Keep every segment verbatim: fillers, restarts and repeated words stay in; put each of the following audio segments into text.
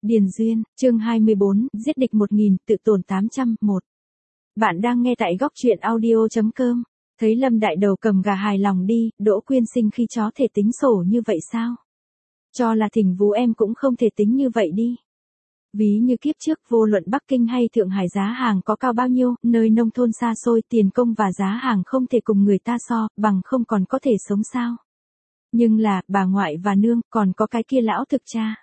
Điền Duyên, chương hai mươi bốn, giết địch một nghìn, tự tổn tám trăm, một. Bạn đang nghe tại góc truyện audio chấm com. Thấy Lâm Đại Đầu cầm gà hài lòng đi, Đỗ Quyên sinh khi chó thể tính sổ như vậy sao? Cho là Thỉnh Vú em cũng không thể tính như vậy đi. Ví như kiếp trước vô luận Bắc Kinh hay Thượng Hải giá hàng có cao bao nhiêu, nơi nông thôn xa xôi tiền công và giá hàng không thể cùng người ta so, bằng không còn có thể sống sao? Nhưng là, bà ngoại và nương, còn có cái kia lão thực cha.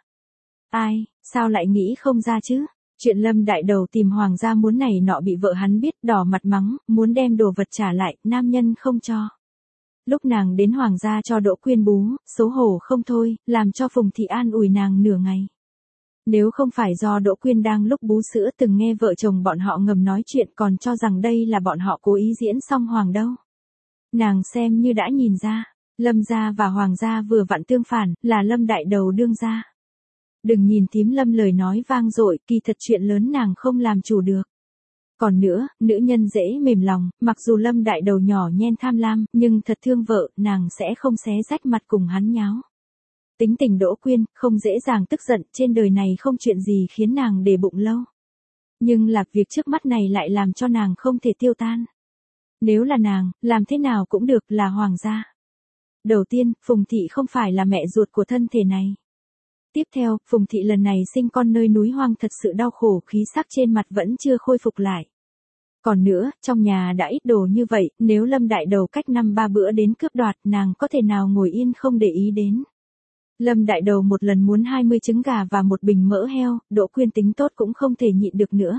Ai, sao lại nghĩ không ra chứ? Chuyện Lâm Đại Đầu tìm hoàng gia muốn này nọ bị vợ hắn biết, đỏ mặt mắng, muốn đem đồ vật trả lại, nam nhân không cho. Lúc nàng đến hoàng gia cho Đỗ Quyên bú, xấu hổ không thôi, làm cho Phùng Thị an ủi nàng nửa ngày. Nếu không phải do Đỗ Quyên đang lúc bú sữa từng nghe vợ chồng bọn họ ngầm nói chuyện còn cho rằng đây là bọn họ cố ý diễn xong hoàng đâu. Nàng xem như đã nhìn ra, Lâm gia và hoàng gia vừa vặn tương phản, là Lâm Đại Đầu đương gia. Đừng nhìn thím Lâm lời nói vang dội, kỳ thật chuyện lớn nàng không làm chủ được. Còn nữa, nữ nhân dễ mềm lòng, mặc dù Lâm Đại Đầu nhỏ nhen tham lam, nhưng thật thương vợ, nàng sẽ không xé rách mặt cùng hắn nháo. Tính tình Đỗ Quyên, không dễ dàng tức giận, trên đời này không chuyện gì khiến nàng để bụng lâu. Nhưng là việc trước mắt này lại làm cho nàng không thể tiêu tan. Nếu là nàng, làm thế nào cũng được, là hoàng gia. Đầu tiên, Phùng Thị không phải là mẹ ruột của thân thể này. Tiếp theo, Phùng Thị lần này sinh con nơi núi hoang thật sự đau khổ, khí sắc trên mặt vẫn chưa khôi phục lại. Còn nữa, trong nhà đã ít đồ như vậy, nếu Lâm Đại Đầu cách năm ba bữa đến cướp đoạt, nàng có thể nào ngồi yên không để ý đến. Lâm Đại Đầu một lần muốn hai mươi trứng gà và một bình mỡ heo, Đỗ Quyên tính tốt cũng không thể nhịn được nữa.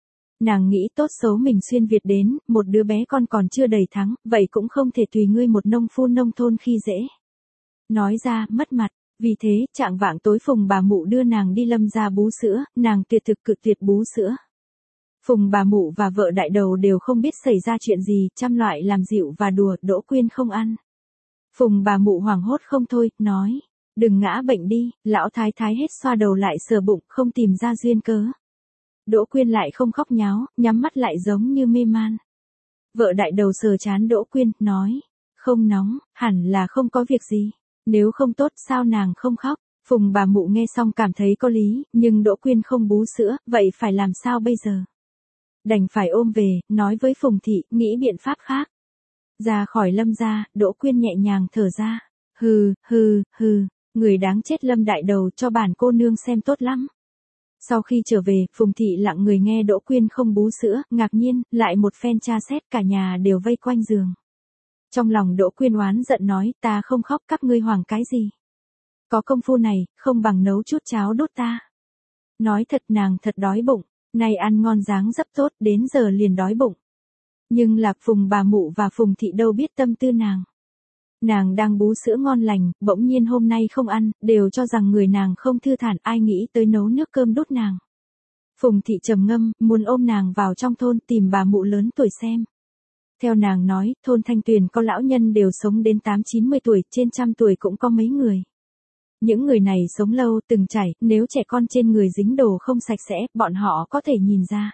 Nàng nghĩ tốt xấu mình xuyên Việt đến, một đứa bé con còn chưa đầy tháng, vậy cũng không thể tùy ngươi một nông phu nông thôn khi dễ. Nói ra, mất mặt. Vì thế, trạng vạng tối Phùng bà mụ đưa nàng đi Lâm gia bú sữa, nàng tuyệt thực cự tuyệt bú sữa. Phùng bà mụ và vợ Đại Đầu đều không biết xảy ra chuyện gì, trăm loại làm dịu và đùa, Đỗ Quyên không ăn. Phùng bà mụ hoảng hốt không thôi, nói, đừng ngã bệnh đi, lão thái thái hết xoa đầu lại sờ bụng, không tìm ra duyên cớ. Đỗ Quyên lại không khóc nháo, nhắm mắt lại giống như mê man. Vợ Đại Đầu sờ chán Đỗ Quyên, nói, không nóng, hẳn là không có việc gì. Nếu không tốt sao nàng không khóc? Phùng bà mụ nghe xong cảm thấy có lý, nhưng Đỗ Quyên không bú sữa, vậy phải làm sao bây giờ? Đành phải ôm về, nói với Phùng Thị, nghĩ biện pháp khác. Ra khỏi Lâm gia, Đỗ Quyên nhẹ nhàng thở ra. Hừ, hừ, hừ, người đáng chết Lâm Đại Đầu cho bản cô nương xem tốt lắm. Sau khi trở về, Phùng Thị lặng người nghe Đỗ Quyên không bú sữa, ngạc nhiên, lại một phen tra xét, cả nhà đều vây quanh giường. Trong lòng Đỗ Quyên oán giận nói, ta không khóc, các ngươi hoảng cái gì? Có công phu này, không bằng nấu chút cháo đốt ta. Nói thật nàng thật đói bụng, này ăn ngon dáng dấp tốt, đến giờ liền đói bụng. Nhưng Lạc Phùng bà mụ và Phùng Thị đâu biết tâm tư nàng. Nàng đang bú sữa ngon lành, bỗng nhiên hôm nay không ăn, đều cho rằng người nàng không thư thản, ai nghĩ tới nấu nước cơm đốt nàng. Phùng Thị trầm ngâm, muốn ôm nàng vào trong thôn tìm bà mụ lớn tuổi xem. Theo nàng nói, thôn Thanh Tuyền có lão nhân đều sống đến tám chín mươi tuổi, trên trăm tuổi cũng có mấy người. Những người này sống lâu, từng trải, nếu trẻ con trên người dính đồ không sạch sẽ, bọn họ có thể nhìn ra.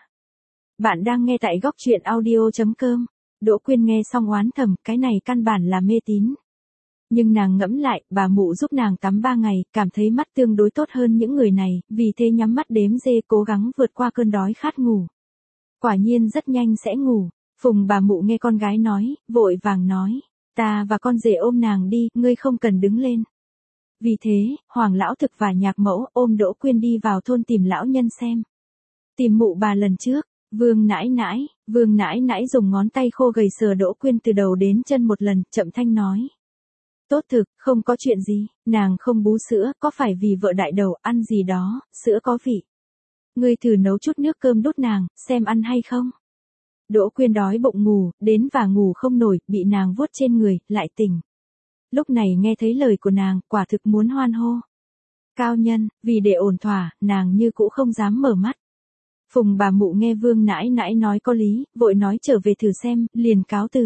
Bạn đang nghe tại góc truyện audio chấm com. Đỗ Quyên nghe xong oán thầm, cái này căn bản là mê tín. Nhưng nàng ngẫm lại, bà mụ giúp nàng tắm ba ngày, cảm thấy mắt tương đối tốt hơn những người này, vì thế nhắm mắt đếm dê cố gắng vượt qua cơn đói khát ngủ. Quả nhiên rất nhanh sẽ ngủ. Phùng bà mụ nghe con gái nói, vội vàng nói, ta và con rể ôm nàng đi, ngươi không cần đứng lên. Vì thế, Hoàng lão thực và nhạc mẫu ôm Đỗ Quyên đi vào thôn tìm lão nhân xem. Tìm mụ bà lần trước, Vương nãi nãi, Vương nãi nãi dùng ngón tay khô gầy sờ Đỗ Quyên từ đầu đến chân một lần, chậm thanh nói. Tốt thực, không có chuyện gì, nàng không bú sữa, có phải vì vợ Đại Đầu ăn gì đó, sữa có vị. Ngươi thử nấu chút nước cơm đút nàng, xem ăn hay không. Đỗ Quyên đói bụng ngủ, đến và ngủ không nổi, bị nàng vuốt trên người, lại tỉnh. Lúc này nghe thấy lời của nàng, quả thực muốn hoan hô. Cao nhân, vì để ổn thỏa, nàng như cũ không dám mở mắt. Phùng bà mụ nghe Vương nãi nãi nói có lý, vội nói trở về thử xem, liền cáo từ.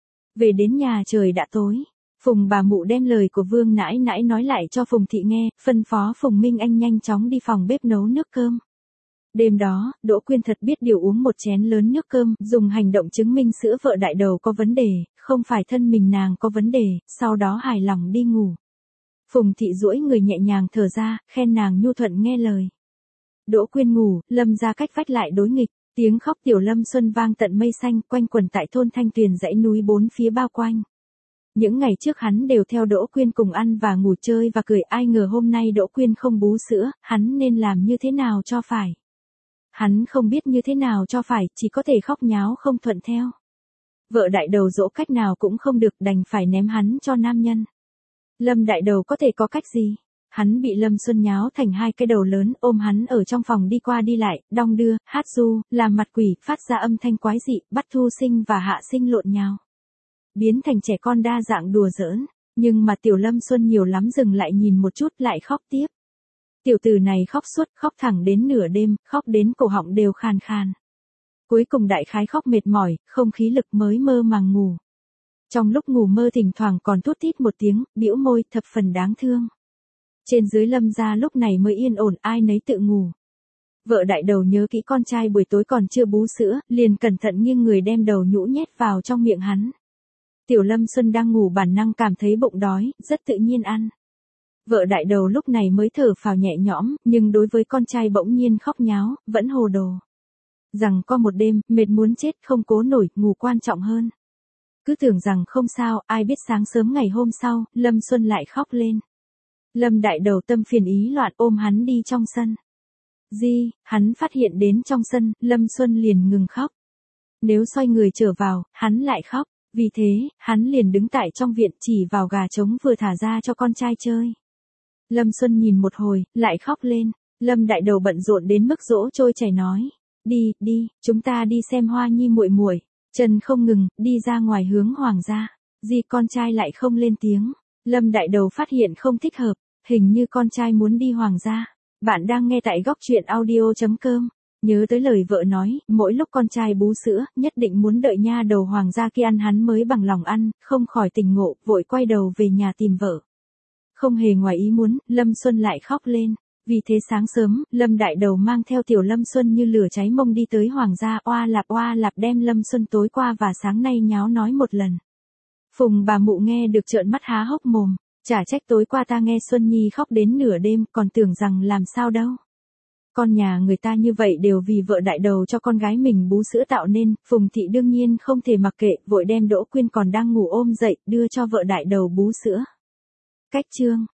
Về đến nhà trời đã tối. Phùng bà mụ đem lời của Vương nãi nãi nói lại cho Phùng Thị nghe, phân phó Phùng Minh Anh nhanh chóng đi phòng bếp nấu nước cơm. Đêm đó, Đỗ Quyên thật biết điều uống một chén lớn nước cơm, dùng hành động chứng minh sữa vợ Đại Đầu có vấn đề, không phải thân mình nàng có vấn đề, sau đó hài lòng đi ngủ. Phùng Thị duỗi người nhẹ nhàng thở ra, khen nàng nhu thuận nghe lời. Đỗ Quyên ngủ, Lâm gia cách vách lại đối nghịch, tiếng khóc tiểu Lâm Xuân vang tận mây xanh, quanh quẩn tại thôn Thanh Tuyền dãy núi bốn phía bao quanh. Những ngày trước hắn đều theo Đỗ Quyên cùng ăn và ngủ chơi và cười, ai ngờ hôm nay Đỗ Quyên không bú sữa, hắn nên làm như thế nào cho phải. Hắn không biết như thế nào cho phải, chỉ có thể khóc nháo không thuận theo. Vợ đại đầu dỗ cách nào cũng không được, đành phải ném hắn cho nam nhân. Lâm đại đầu có thể có cách gì? Hắn bị Lâm Xuân nháo thành hai cái đầu lớn, ôm hắn ở trong phòng đi qua đi lại, đong đưa, hát ru, làm mặt quỷ, phát ra âm thanh quái dị, bắt Thu Sinh và Hạ Sinh lộn nhào. Biến thành trẻ con đa dạng đùa giỡn, nhưng mà tiểu Lâm Xuân nhiều lắm dừng lại nhìn một chút lại khóc tiếp. Tiểu tử này khóc suốt, khóc thẳng đến nửa đêm, khóc đến cổ họng đều khàn khàn. Cuối cùng đại khái khóc mệt mỏi, không khí lực mới mơ màng ngủ. Trong lúc ngủ mơ thỉnh thoảng còn thút thít một tiếng, bĩu môi, thập phần đáng thương. Trên dưới Lâm gia lúc này mới yên ổn, ai nấy tự ngủ. Vợ đại đầu nhớ kỹ con trai buổi tối còn chưa bú sữa, liền cẩn thận nghiêng người đem đầu nhũ nhét vào trong miệng hắn. Tiểu Lâm Xuân đang ngủ bản năng cảm thấy bụng đói, rất tự nhiên ăn. Vợ đại đầu lúc này mới thở phào nhẹ nhõm, nhưng đối với con trai bỗng nhiên khóc nháo, vẫn hồ đồ. Rằng có một đêm, mệt muốn chết không cố nổi, ngủ quan trọng hơn. Cứ tưởng rằng không sao, ai biết sáng sớm ngày hôm sau, Lâm Xuân lại khóc lên. Lâm đại đầu tâm phiền ý loạn ôm hắn đi trong sân. Di, hắn phát hiện đến trong sân, Lâm Xuân liền ngừng khóc. Nếu xoay người trở vào, hắn lại khóc. Vì thế, hắn liền đứng tại trong viện chỉ vào gà trống vừa thả ra cho con trai chơi. Lâm Xuân nhìn một hồi, lại khóc lên. Lâm đại đầu bận rộn đến mức dỗ trôi chảy nói. Đi, đi, chúng ta đi xem Hoa Nhi muội muội. Chân không ngừng, đi ra ngoài hướng Hoàng gia. Di con trai lại không lên tiếng. Lâm đại đầu phát hiện không thích hợp, hình như con trai muốn đi Hoàng gia. Bạn đang nghe tại góc truyện audio chấm com. Nhớ tới lời vợ nói, mỗi lúc con trai bú sữa, nhất định muốn đợi nha đầu Hoàng gia kia ăn hắn mới bằng lòng ăn, không khỏi tỉnh ngộ, vội quay đầu về nhà tìm vợ. Không hề ngoài ý muốn, Lâm Xuân lại khóc lên. Vì thế sáng sớm, Lâm đại đầu mang theo tiểu Lâm Xuân như lửa cháy mông đi tới Hoàng gia, oa lạp oa lạp đem Lâm Xuân tối qua và sáng nay nháo nói một lần. Phùng bà mụ nghe được trợn mắt há hốc mồm, chả trách tối qua ta nghe Xuân Nhi khóc đến nửa đêm, còn tưởng rằng làm sao đâu. Con nhà người ta như vậy đều vì vợ đại đầu cho con gái mình bú sữa tạo nên, Phùng thị đương nhiên không thể mặc kệ, vội đem Đỗ Quyên còn đang ngủ ôm dậy, đưa cho vợ đại đầu bú sữa. Cách chương